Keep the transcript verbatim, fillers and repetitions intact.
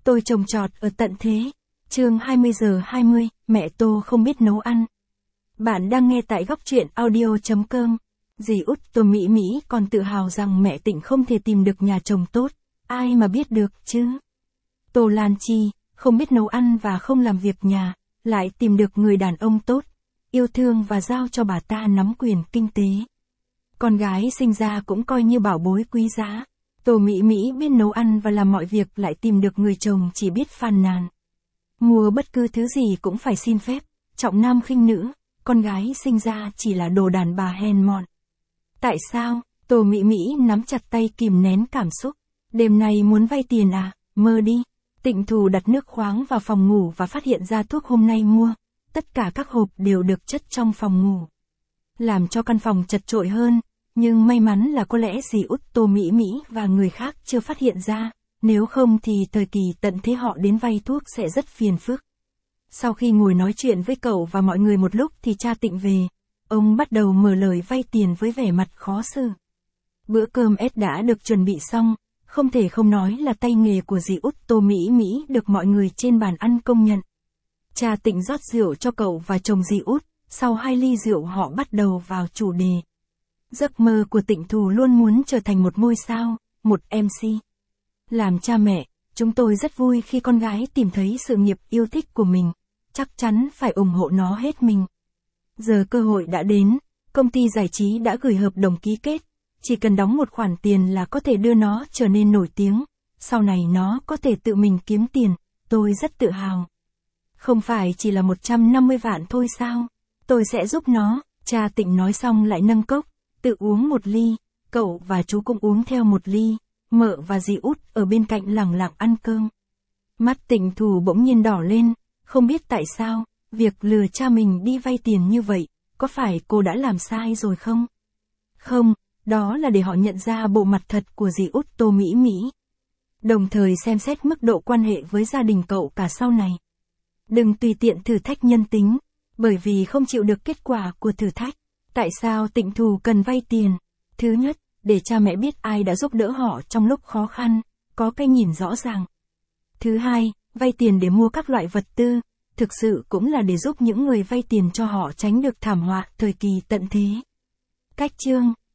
Tôi trồng trọt ở tận thế. Chương hai mươi giờ hai mươi, mẹ Tô không biết nấu ăn. Bạn đang nghe tại góc truyện audio chấm com. Dì út Tô Mỹ Mỹ còn tự hào rằng mẹ Tịnh không thể tìm được nhà chồng tốt, ai mà biết được chứ. Tô Lan Chi, không biết nấu ăn và không làm việc nhà, lại tìm được người đàn ông tốt, yêu thương và giao cho bà ta nắm quyền kinh tế. Con gái sinh ra cũng coi như bảo bối quý giá. Tô Mỹ Mỹ biết nấu ăn và làm mọi việc lại tìm được người chồng chỉ biết phàn nàn. Mua bất cứ thứ gì cũng phải xin phép, trọng nam khinh nữ, con gái sinh ra chỉ là đồ đàn bà hèn mọn. Tại sao? Tô Mỹ Mỹ nắm chặt tay kìm nén cảm xúc. Đêm nay muốn vay tiền à? Mơ đi. Tịnh Thù đặt nước khoáng vào phòng ngủ và phát hiện ra thuốc hôm nay mua. Tất cả các hộp đều được chất trong phòng ngủ, làm cho căn phòng chật chội hơn. Nhưng may mắn là có lẽ dì út Tô Mỹ Mỹ và người khác chưa phát hiện ra, nếu không thì thời kỳ tận thế họ đến vay thuốc sẽ rất phiền phức. Sau khi ngồi nói chuyện với cậu và mọi người một lúc thì cha Tịnh về. Ông bắt đầu mở lời vay tiền với vẻ mặt khó xử. Bữa cơm ếch đã được chuẩn bị xong, không thể không nói là tay nghề của dì út Tô Mỹ Mỹ được mọi người trên bàn ăn công nhận. Cha Tịnh rót rượu cho cậu và chồng dì út, sau hai ly rượu họ bắt đầu vào chủ đề. Giấc mơ của Tịnh Thù luôn muốn trở thành một ngôi sao, một em xê. Làm cha mẹ, chúng tôi rất vui khi con gái tìm thấy sự nghiệp yêu thích của mình, chắc chắn phải ủng hộ nó hết mình. Giờ cơ hội đã đến, công ty giải trí đã gửi hợp đồng ký kết, chỉ cần đóng một khoản tiền là có thể đưa nó trở nên nổi tiếng, sau này nó có thể tự mình kiếm tiền, tôi rất tự hào. Không phải chỉ là một trăm năm mươi vạn thôi sao? Tôi sẽ giúp nó, cha Tịnh nói xong lại nâng cốc, tự uống một ly, cậu và chú cũng uống theo một ly, mợ và dì út ở bên cạnh lẳng lặng ăn cơm. Mắt Tịnh Thù bỗng nhiên đỏ lên, không biết tại sao, việc lừa cha mình đi vay tiền như vậy, có phải cô đã làm sai rồi không? Không, đó là để họ nhận ra bộ mặt thật của dì út Tô Mỹ Mỹ. Đồng thời xem xét mức độ quan hệ với gia đình cậu cả sau này. Đừng tùy tiện thử thách nhân tính, bởi vì không chịu được kết quả của thử thách. Tại sao Tịnh Thù cần vay tiền? Thứ nhất, để cha mẹ biết ai đã giúp đỡ họ trong lúc khó khăn, có cái nhìn rõ ràng. Thứ hai, vay tiền để mua các loại vật tư, thực sự cũng là để giúp những người vay tiền cho họ tránh được thảm họa thời kỳ tận thế. Cách chương